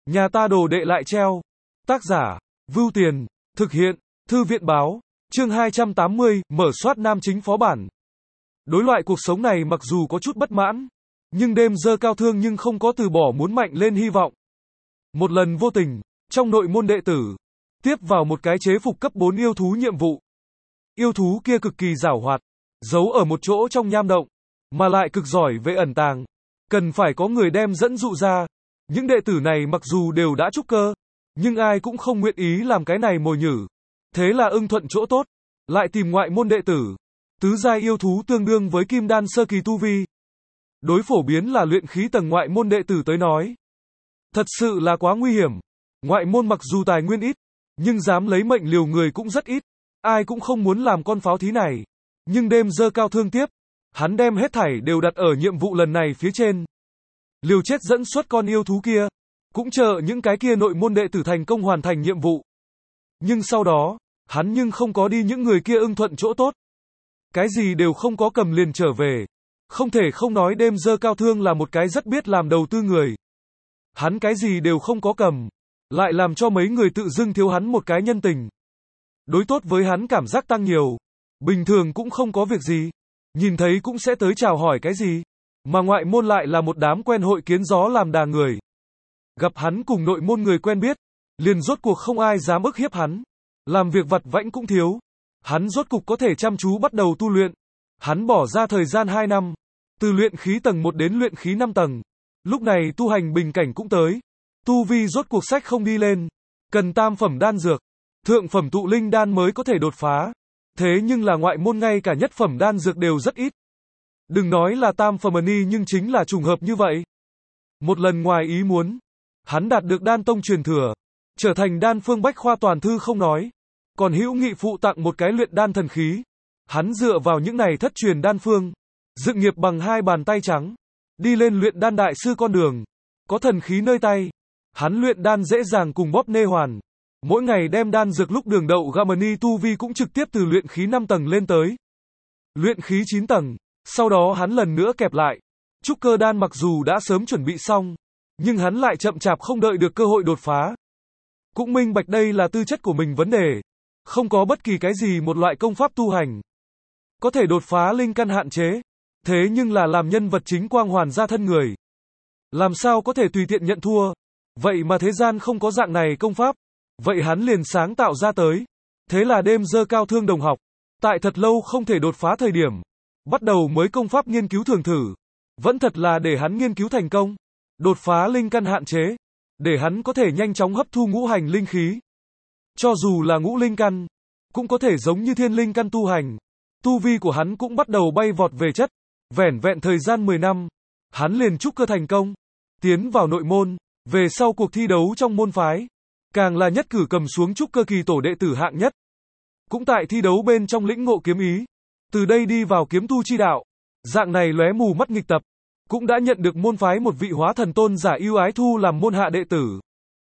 Nhà ta đồ đệ lại treo. Tác giả, Vưu Tiền, thực hiện, Thư viện báo, chương 280, mở soát nam chính phó bản. Đối loại cuộc sống này mặc dù có chút bất mãn, nhưng đêm dơ cao thương nhưng không có từ bỏ muốn mạnh lên hy vọng. Một lần vô tình, trong nội môn đệ tử, tiếp vào một cái chế phục cấp 4 yêu thú nhiệm vụ. Yêu thú kia cực kỳ giảo hoạt, giấu ở một chỗ trong nham động, mà lại cực giỏi về ẩn tàng. Cần phải có người đem dẫn dụ ra. Những đệ tử này mặc dù đều đã trúc cơ, nhưng ai cũng không nguyện ý làm cái này mồi nhử. Thế là ưng thuận chỗ tốt, lại tìm ngoại môn đệ tử. Tứ giai yêu thú tương đương với kim đan sơ kỳ tu vi. Đối phổ biến là luyện khí tầng ngoại môn đệ tử tới nói. Thật sự là quá nguy hiểm. Ngoại môn mặc dù tài nguyên ít, nhưng dám lấy mệnh liều người cũng rất ít. Ai cũng không muốn làm con pháo thí này. Nhưng đêm dơ cao thương tiếp, hắn đem hết thảy đều đặt ở nhiệm vụ lần này phía trên. Liều chết dẫn xuất con yêu thú kia, cũng chờ những cái kia nội môn đệ tử thành công hoàn thành nhiệm vụ. Nhưng sau đó, hắn nhưng không có đi những người kia ưng thuận chỗ tốt. Cái gì đều không có cầm liền trở về. Không thể không nói đêm dơ cao thương là một cái rất biết làm đầu tư người. Hắn cái gì đều không có cầm, lại làm cho mấy người tự dưng thiếu hắn một cái nhân tình. Đối tốt với hắn cảm giác tăng nhiều. Bình thường cũng không có việc gì, nhìn thấy cũng sẽ tới chào hỏi cái gì. Mà ngoại môn lại là một đám quen hội kiến gió làm đà người. Gặp hắn cùng nội môn người quen biết, liền rốt cuộc không ai dám ức hiếp hắn. Làm việc vặt vãnh cũng thiếu. Hắn rốt cục có thể chăm chú bắt đầu tu luyện. Hắn bỏ ra thời gian 2 năm, từ luyện khí tầng 1 đến luyện khí 5 tầng. Lúc này tu hành bình cảnh cũng tới. Tu vi rốt cuộc sách không đi lên, cần tam phẩm đan dược, thượng phẩm tụ linh đan mới có thể đột phá. Thế nhưng là ngoại môn ngay cả nhất phẩm đan dược đều rất ít. Đừng nói là tam phẩm ni nhưng chính là trùng hợp như vậy. Một lần ngoài ý muốn, hắn đạt được đan tông truyền thừa, trở thành đan phương bách khoa toàn thư không nói, còn hữu nghị phụ tặng một cái luyện đan thần khí. Hắn dựa vào những này thất truyền đan phương, dựng nghiệp bằng 2 bàn tay trắng, đi lên luyện đan đại sư con đường. Có thần khí nơi tay, hắn luyện đan dễ dàng cùng bóp nê hoàn. Mỗi ngày đem đan dược lúc đường đậu Gamani tu vi cũng trực tiếp từ luyện khí 5 tầng lên tới luyện khí 9 tầng. Sau đó hắn lần nữa kẹp lại. Trúc cơ đan mặc dù đã sớm chuẩn bị xong, nhưng hắn lại chậm chạp không đợi được cơ hội đột phá. Cũng minh bạch đây là tư chất của mình vấn đề. Không có bất kỳ cái gì một loại công pháp tu hành có thể đột phá linh căn hạn chế. Thế nhưng là làm nhân vật chính quang hoàn ra thân người, làm sao có thể tùy tiện nhận thua. Vậy mà thế gian không có dạng này công pháp. Vậy hắn liền sáng tạo ra tới. Thế là đêm dơ cao thương đồng học, tại thật lâu không thể đột phá thời điểm, bắt đầu mới công pháp nghiên cứu thường thử. Vẫn thật là để hắn nghiên cứu thành công, đột phá linh căn hạn chế, để hắn có thể nhanh chóng hấp thu ngũ hành linh khí. Cho dù là ngũ linh căn, cũng có thể giống như thiên linh căn tu hành. Tu vi của hắn cũng bắt đầu bay vọt về chất. Vẻn vẹn thời gian 10 năm, hắn liền trúc cơ thành công, tiến vào nội môn. Về sau cuộc thi đấu trong môn phái, càng là nhất cử cầm xuống trúc cơ kỳ tổ đệ tử hạng nhất. Cũng tại thi đấu bên trong lĩnh ngộ kiếm ý, từ đây đi vào kiếm tu chi đạo. Dạng này lóe mù mắt nghịch tập, cũng đã nhận được môn phái một vị hóa thần tôn giả ưu ái thu làm môn hạ đệ tử.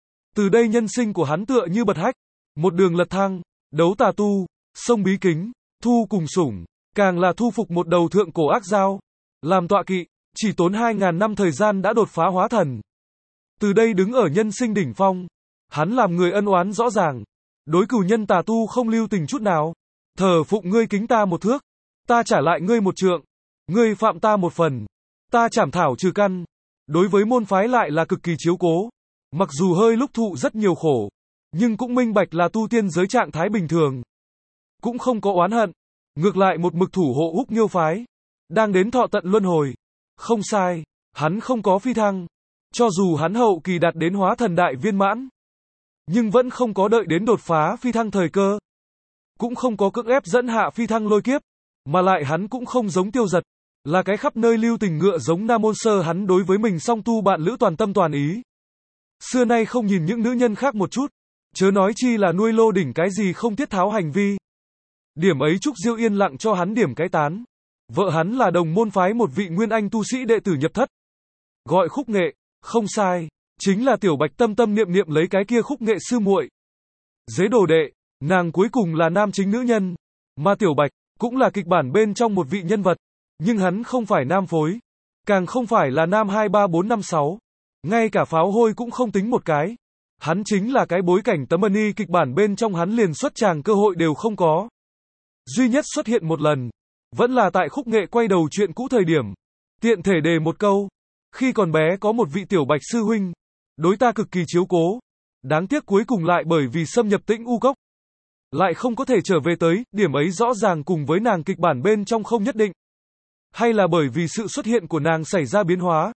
Từ đây nhân sinh của hắn tựa như bật hách, một đường lật thang, đấu tà tu, sông bí kính, thu cùng sủng, càng là thu phục một đầu thượng cổ ác dao, làm tọa kỵ, chỉ tốn 2.000 năm thời gian đã đột phá hóa thần. Từ đây đứng ở nhân sinh đỉnh phong, hắn làm người ân oán rõ ràng, đối cửu nhân tà tu không lưu tình chút nào. Thờ phụng ngươi kính ta một thước, ta trả lại ngươi một trượng, ngươi phạm ta một phần, ta trảm thảo trừ căn. Đối với môn phái lại là cực kỳ chiếu cố, mặc dù hơi lúc thụ rất nhiều khổ, nhưng cũng minh bạch là tu tiên giới trạng thái bình thường, cũng không có oán hận, ngược lại một mực thủ hộ Húc Nghiêu phái, đang đến thọ tận luân hồi. Không sai, hắn không có phi thăng, cho dù hắn hậu kỳ đạt đến hóa thần đại viên mãn, nhưng vẫn không có đợi đến đột phá phi thăng thời cơ, cũng không có cưỡng ép dẫn hạ phi thăng lôi kiếp, mà lại hắn cũng không giống Tiêu Giật, là cái khắp nơi lưu tình ngựa giống Nam Môn Sơ. Hắn đối với mình song tu bạn lữ toàn tâm toàn ý, xưa nay không nhìn những nữ nhân khác một chút, chớ nói chi là nuôi lô đỉnh cái gì không tiết tháo hành vi. Điểm ấy Trúc Diêu yên lặng cho hắn điểm cái tán. Vợ hắn là đồng môn phái một vị nguyên anh tu sĩ đệ tử nhập thất, gọi Khúc Nghệ. Không sai, chính là Tiểu Bạch tâm tâm niệm niệm lấy cái kia Khúc Nghệ sư muội. Dế đồ đệ, nàng cuối cùng là nam chính nữ nhân, mà Tiểu Bạch cũng là kịch bản bên trong một vị nhân vật, nhưng hắn không phải nam phối, càng không phải là nam 2 3 4 5 6. Ngay cả pháo hôi cũng không tính một cái. Hắn chính là cái bối cảnh tấm money kịch bản bên trong hắn liền xuất tràng cơ hội đều không có. Duy nhất xuất hiện một lần, vẫn là tại khúc nghệ quay đầu chuyện cũ thời điểm. Tiện thể đề một câu, khi còn bé có một vị tiểu bạch sư huynh, đối ta cực kỳ chiếu cố. Đáng tiếc cuối cùng lại bởi vì xâm nhập Tĩnh U Cốc, lại không có thể trở về tới, điểm ấy rõ ràng cùng với nàng kịch bản bên trong không nhất định. Hay là bởi vì sự xuất hiện của nàng xảy ra biến hóa,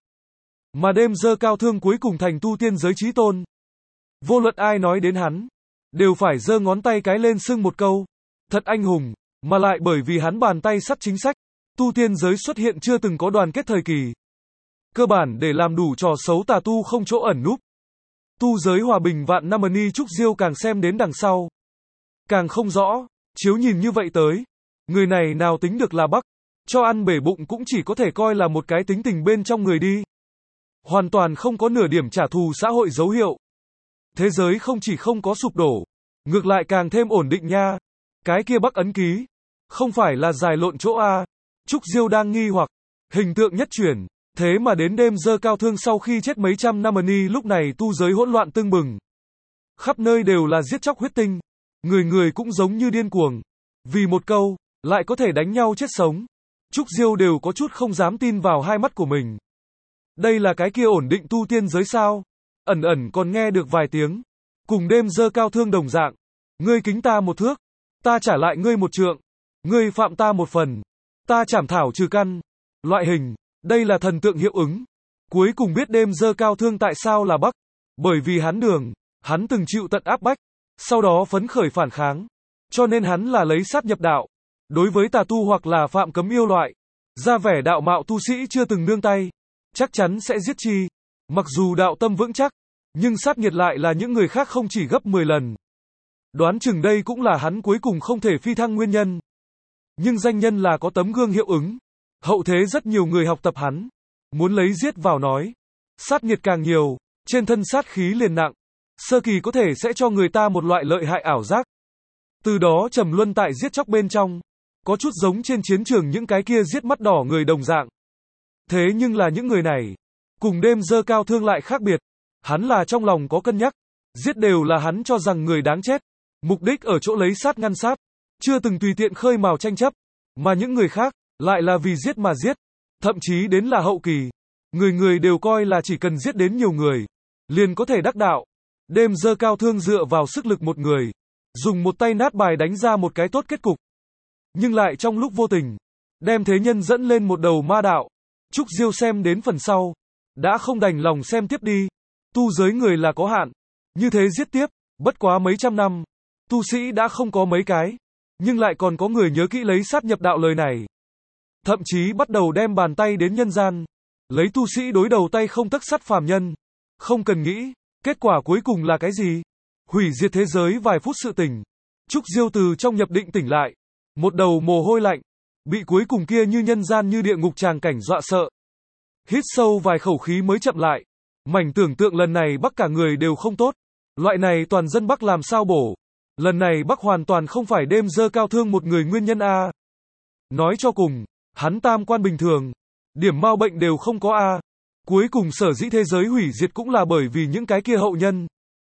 mà đêm dơ cao thương cuối cùng thành tu tiên giới chí tôn. Vô luận ai nói đến hắn, đều phải giơ ngón tay cái lên xưng một câu, thật anh hùng, mà lại bởi vì hắn bàn tay sắt chính sách, tu tiên giới xuất hiện chưa từng có đoàn kết thời kỳ. Cơ bản để làm đủ trò xấu tà tu không chỗ ẩn núp. Tu giới hòa bình vạn năm ni Trúc Diêu càng xem đến đằng sau, càng không rõ, chiếu nhìn như vậy tới, người này nào tính được là Bắc, cho ăn bể bụng cũng chỉ có thể coi là một cái tính tình bên trong người đi. Hoàn toàn không có nửa điểm trả thù xã hội dấu hiệu. Thế giới không chỉ không có sụp đổ, ngược lại càng thêm ổn định nha. Cái kia Bắc ấn ký, không phải là dài lộn chỗ a. Trúc Diêu đang nghi hoặc, hình tượng nhất chuyển, thế mà đến đêm dơ cao thương sau khi chết mấy trăm năm ni lúc này tu giới hỗn loạn tưng bừng. Khắp nơi đều là giết chóc huyết tinh, người người cũng giống như điên cuồng. Vì một câu, lại có thể đánh nhau chết sống. Trúc Diêu đều có chút không dám tin vào hai mắt của mình. Đây là cái kia ổn định tu tiên giới sao? Ẩn ẩn còn nghe được vài tiếng. Cùng đêm dơ cao thương đồng dạng. Ngươi kính ta một thước, ta trả lại ngươi một trượng. Ngươi phạm ta một phần, ta chảm thảo trừ căn. Loại hình, đây là thần tượng hiệu ứng. Cuối cùng biết đêm dơ cao thương tại sao là Bắc. Bởi vì hắn đường, hắn từng chịu tận áp bách, sau đó phấn khởi phản kháng. Cho nên hắn là lấy sát nhập đạo. Đối với tà tu hoặc là phạm cấm yêu loại, ra vẻ đạo mạo tu sĩ chưa từng nương tay, chắc chắn sẽ giết chi. Mặc dù đạo tâm vững chắc, nhưng sát nghiệt lại là những người khác không chỉ gấp 10 lần. Đoán chừng đây cũng là hắn cuối cùng không thể phi thăng nguyên nhân. Nhưng danh nhân là có tấm gương hiệu ứng. Hậu thế rất nhiều người học tập hắn. Muốn lấy giết vào nói. Sát nghiệt càng nhiều, trên thân sát khí liền nặng. Sơ kỳ có thể sẽ cho người ta một loại lợi hại ảo giác. Từ đó trầm luân tại giết chóc bên trong. Có chút giống trên chiến trường những cái kia giết mắt đỏ người đồng dạng. Thế nhưng là những người này, cùng đêm dơ cao thương lại khác biệt. Hắn là trong lòng có cân nhắc. Giết đều là hắn cho rằng người đáng chết. Mục đích ở chỗ lấy sát ngăn sát. Chưa từng tùy tiện khơi mào tranh chấp. Mà những người khác, lại là vì giết mà giết. Thậm chí đến là hậu kỳ. Người người đều coi là chỉ cần giết đến nhiều người, liền có thể đắc đạo. Đêm dơ cao thương dựa vào sức lực một người. Dùng một tay nát bài đánh ra một cái tốt kết cục. Nhưng lại trong lúc vô tình, đem thế nhân dẫn lên một đầu ma đạo. Trúc Diêu xem đến phần sau, đã không đành lòng xem tiếp đi. Tu giới người là có hạn. Như thế giết tiếp, bất quá mấy trăm năm. Tu sĩ đã không có mấy cái. Nhưng lại còn có người nhớ kỹ lấy sát nhập đạo lời này. Thậm chí bắt đầu đem bàn tay đến nhân gian. Lấy tu sĩ đối đầu tay không tấc sắt phàm nhân. Không cần nghĩ, kết quả cuối cùng là cái gì? Hủy diệt thế giới vài phút sự tỉnh. Trúc Diêu từ trong nhập định tỉnh lại. Một đầu mồ hôi lạnh. Bị cuối cùng kia như nhân gian như địa ngục tràng cảnh dọa sợ. Hít sâu vài khẩu khí mới chậm lại. Mảnh tưởng tượng lần này Bắc cả người đều không tốt. Loại này toàn dân Bắc làm sao bổ. Lần này Bắc hoàn toàn không phải đêm dơ cao thương một người nguyên nhân a. Nói cho cùng, hắn tam quan bình thường. Điểm mau bệnh đều không có a. Cuối cùng sở dĩ thế giới hủy diệt cũng là bởi vì những cái kia hậu nhân.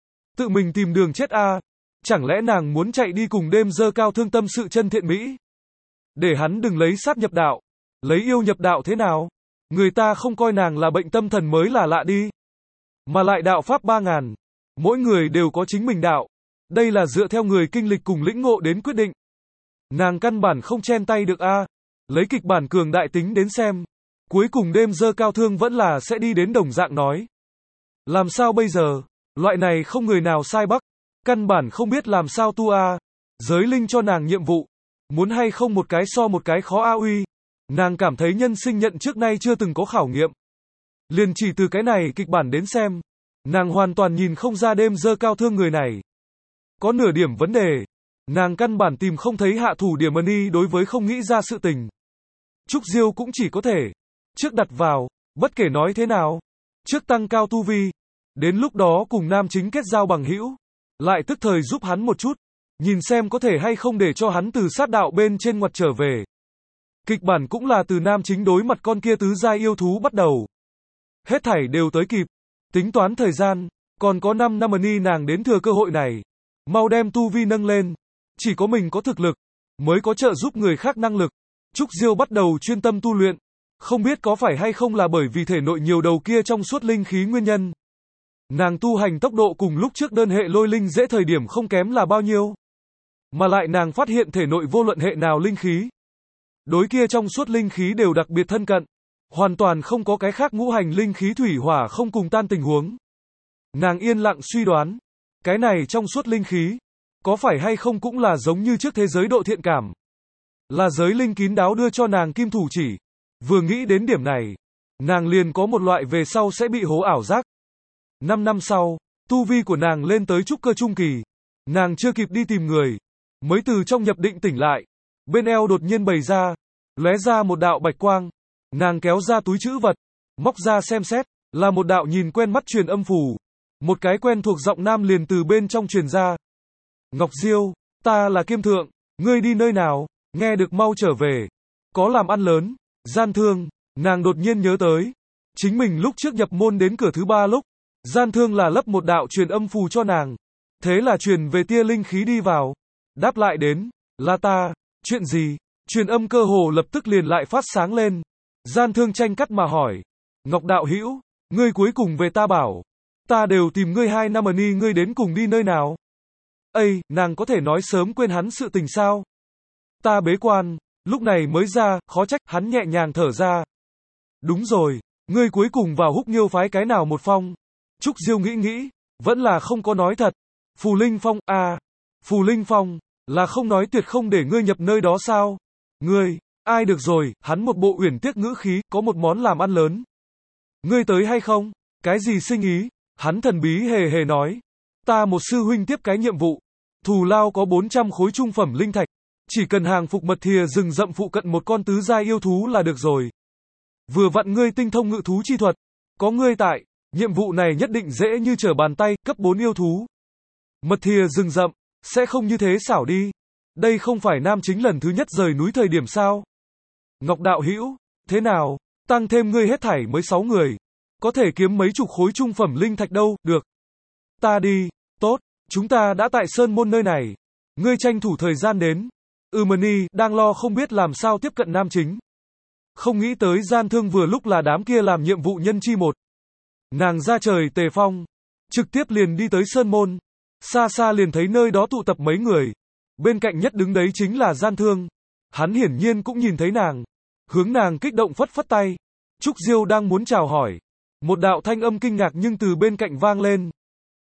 Tự mình tìm đường chết a. Chẳng lẽ nàng muốn chạy đi cùng đêm dơ cao thương tâm sự chân thiện mỹ? Để hắn đừng lấy sát nhập đạo. Lấy yêu nhập đạo thế nào? Người ta không coi nàng là bệnh tâm thần mới là lạ đi. Mà lại đạo pháp 3000. Mỗi người đều có chính mình đạo. Đây là dựa theo người kinh lịch cùng lĩnh ngộ đến quyết định. Nàng căn bản không chen tay được a. Lấy kịch bản cường đại tính đến xem. Cuối cùng đêm dơ cao thương vẫn là sẽ đi đến đồng dạng nói. Làm sao bây giờ? Loại này không người nào sai Bắc. Căn bản không biết làm sao tu a. Giới linh cho nàng nhiệm vụ. Muốn hay không một cái so một cái khó a uy. Nàng cảm thấy nhân sinh nhận trước nay chưa từng có khảo nghiệm. Liền chỉ từ cái này kịch bản đến xem. Nàng hoàn toàn nhìn không ra đêm dơ cao thương người này. Có nửa điểm vấn đề. Nàng căn bản tìm không thấy hạ thủ điểm money đối với không nghĩ ra sự tình. Trúc Diêu cũng chỉ có thể. Trước đặt vào, bất kể nói thế nào. Trước tăng cao tu vi. Đến lúc đó cùng nam chính kết giao bằng hữu. Lại tức thời giúp hắn một chút. Nhìn xem có thể hay không để cho hắn từ sát đạo bên trên ngoặt trở về. Kịch bản cũng là từ nam chính đối mặt con kia tứ giai yêu thú bắt đầu. Hết thảy đều tới kịp. Tính toán thời gian, còn có 5 năm nàng đến thừa cơ hội này. Mau đem tu vi nâng lên. Chỉ có mình có thực lực, mới có trợ giúp người khác năng lực. Trúc Diêu bắt đầu chuyên tâm tu luyện. Không biết có phải hay không là bởi vì thể nội nhiều đầu kia trong suốt linh khí nguyên nhân. Nàng tu hành tốc độ cùng lúc trước đơn hệ lôi linh dễ thời điểm không kém là bao nhiêu. Mà lại nàng phát hiện thể nội vô luận hệ nào linh khí. Đối kia trong suốt linh khí đều đặc biệt thân cận. Hoàn toàn không có cái khác ngũ hành linh khí thủy hỏa không cùng tan tình huống. Nàng yên lặng suy đoán. Cái này trong suốt linh khí. Có phải hay không cũng là giống như trước thế giới độ thiện cảm. Là giới linh kín đáo đưa cho nàng kim thủ chỉ. Vừa nghĩ đến điểm này. Nàng liền có một loại về sau sẽ bị hố ảo giác. 5 năm sau, tu vi của nàng lên tới trúc cơ trung kỳ. Nàng chưa kịp đi tìm người. Mới từ trong nhập định tỉnh lại. Bên eo đột nhiên bày ra. Lóe ra một đạo bạch quang. Nàng kéo ra túi trữ vật. Móc ra xem xét. Là một đạo nhìn quen mắt truyền âm phù. Một cái quen thuộc giọng nam liền từ bên trong truyền ra. Ngọc Diêu, ta là Kiêm Thượng. Ngươi đi nơi nào? Nghe được mau trở về. Có làm ăn lớn. Gian thương. Nàng đột nhiên nhớ tới. Chính mình lúc trước nhập môn đến cửa thứ 3 lúc. Gian thương là lấp một đạo truyền âm phù cho nàng. Thế là truyền về tia linh khí đi vào. Đáp lại đến. Là ta. Chuyện gì? Truyền âm cơ hồ lập tức liền lại phát sáng lên. Gian thương tranh cắt mà hỏi. Ngọc đạo hữu, ngươi cuối cùng về ta bảo. Ta đều tìm ngươi 2 năm ngươi đến cùng đi nơi nào? Ây, nàng có thể nói sớm quên hắn sự tình sao? Ta bế quan, lúc này mới ra, khó trách, hắn nhẹ nhàng thở ra. Đúng rồi, ngươi cuối cùng vào Húc Nghiêu phái cái nào một phong? Trúc Diêu nghĩ, vẫn là không có nói thật. Phù Linh Phong, Phù Linh Phong, là không nói tuyệt không để ngươi nhập nơi đó sao? Ngươi, ai được rồi, hắn một bộ uyển tiếc ngữ khí, có một món làm ăn lớn. Ngươi tới hay không? Cái gì sinh ý? Hắn thần bí hề hề nói. Ta một sư huynh tiếp cái nhiệm vụ. Thù lao có 400 khối trung phẩm linh thạch. Chỉ cần hàng phục mật thìa rừng rậm phụ cận một con tứ giai yêu thú là được rồi. Vừa vặn ngươi tinh thông ngự thú chi thuật. Có ngươi tại, nhiệm vụ này nhất định dễ như trở bàn tay, cấp 4 yêu thú. Mật thìa rừng rậm, sẽ không như thế xảo đi. Đây không phải nam chính lần thứ nhất rời núi thời điểm sao? Ngọc đạo hữu, thế nào? Tăng thêm ngươi hết thảy mới 6 người. Có thể kiếm mấy chục khối trung phẩm linh thạch đâu, được. Ta đi, tốt, chúng ta đã tại Sơn Môn nơi này. Ngươi tranh thủ thời gian đến. Mani đang lo không biết làm sao tiếp cận nam chính. Không nghĩ tới gian thương vừa lúc là đám kia làm nhiệm vụ nhân chi một. Nàng ra trời tề phong. Trực tiếp liền đi tới Sơn Môn. Xa xa liền thấy nơi đó tụ tập mấy người. Bên cạnh nhất đứng đấy chính là gian thương. Hắn hiển nhiên cũng nhìn thấy nàng. Hướng nàng kích động phất phất tay. Trúc Diêu đang muốn chào hỏi. Một đạo thanh âm kinh ngạc nhưng từ bên cạnh vang lên.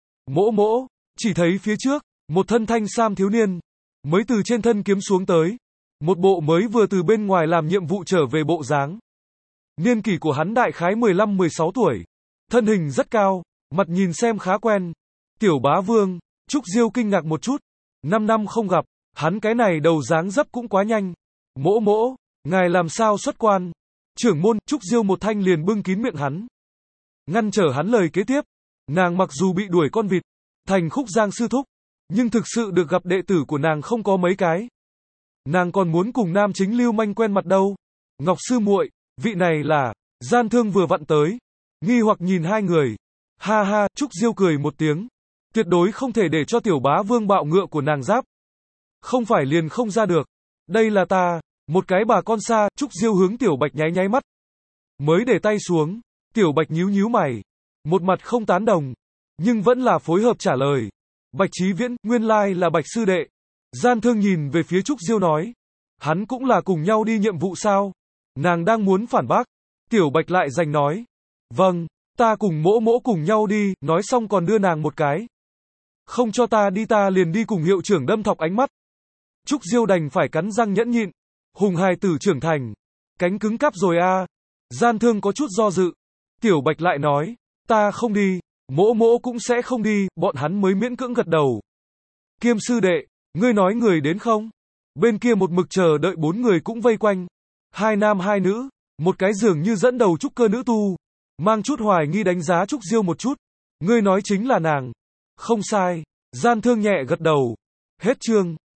Mỗ mỗ, chỉ thấy phía trước, một thân thanh sam thiếu niên. Mới từ trên thân kiếm xuống tới. Một bộ mới vừa từ bên ngoài làm nhiệm vụ trở về bộ dáng. Niên kỷ của hắn đại khái 15-16 tuổi. Thân hình rất cao, mặt nhìn xem khá quen. Tiểu bá vương, Trúc Diêu kinh ngạc một chút. 5 năm không gặp, hắn cái này đầu dáng dấp cũng quá nhanh. Mỗ mỗ, ngài làm sao xuất quan? Trưởng môn, Trúc Diêu một thanh liền bưng kín miệng hắn. Ngăn trở hắn lời kế tiếp. Nàng mặc dù bị đuổi con vịt, thành Khúc Giang sư thúc, nhưng thực sự được gặp đệ tử của nàng không có mấy cái. Nàng còn muốn cùng nam chính lưu manh quen mặt đâu. Ngọc sư muội, vị này là, gian thương vừa vặn tới. Nghi hoặc nhìn hai người. Ha ha, Trúc Diêu cười một tiếng. Tuyệt đối không thể để cho tiểu bá vương bạo ngựa của nàng giáp. Không phải liền không ra được. Đây là ta, một cái bà con xa, Trúc Diêu hướng tiểu bạch nháy nháy mắt. Mới để tay xuống, tiểu bạch nhíu nhíu mày. Một mặt không tán đồng, nhưng vẫn là phối hợp trả lời. Bạch Chí Viễn, nguyên lai là Bạch sư đệ. Gian thương nhìn về phía Trúc Diêu nói. Hắn cũng là cùng nhau đi nhiệm vụ sao? Nàng đang muốn phản bác. Tiểu Bạch lại giành nói. Vâng, ta cùng mỗ mỗ cùng nhau đi, nói xong còn đưa nàng một cái. Không cho ta đi ta liền đi cùng hiệu trưởng đâm thọc ánh mắt. Trúc Diêu đành phải cắn răng nhẫn nhịn. Hùng hài tử trưởng thành. Cánh cứng cáp rồi a. Gian thương có chút do dự. Tiểu Bạch lại nói. Ta không đi, mỗ mỗ cũng sẽ không đi, bọn hắn mới miễn cưỡng gật đầu. Kiêm sư đệ, ngươi nói người đến không? Bên kia một mực chờ đợi 4 người cũng vây quanh. 2 nam 2 nữ, một cái dường như dẫn đầu trúc cơ nữ tu. Mang chút hoài nghi đánh giá Trúc Diêu một chút. Ngươi nói chính là nàng. Không sai, gian thương nhẹ gật đầu. Hết chương.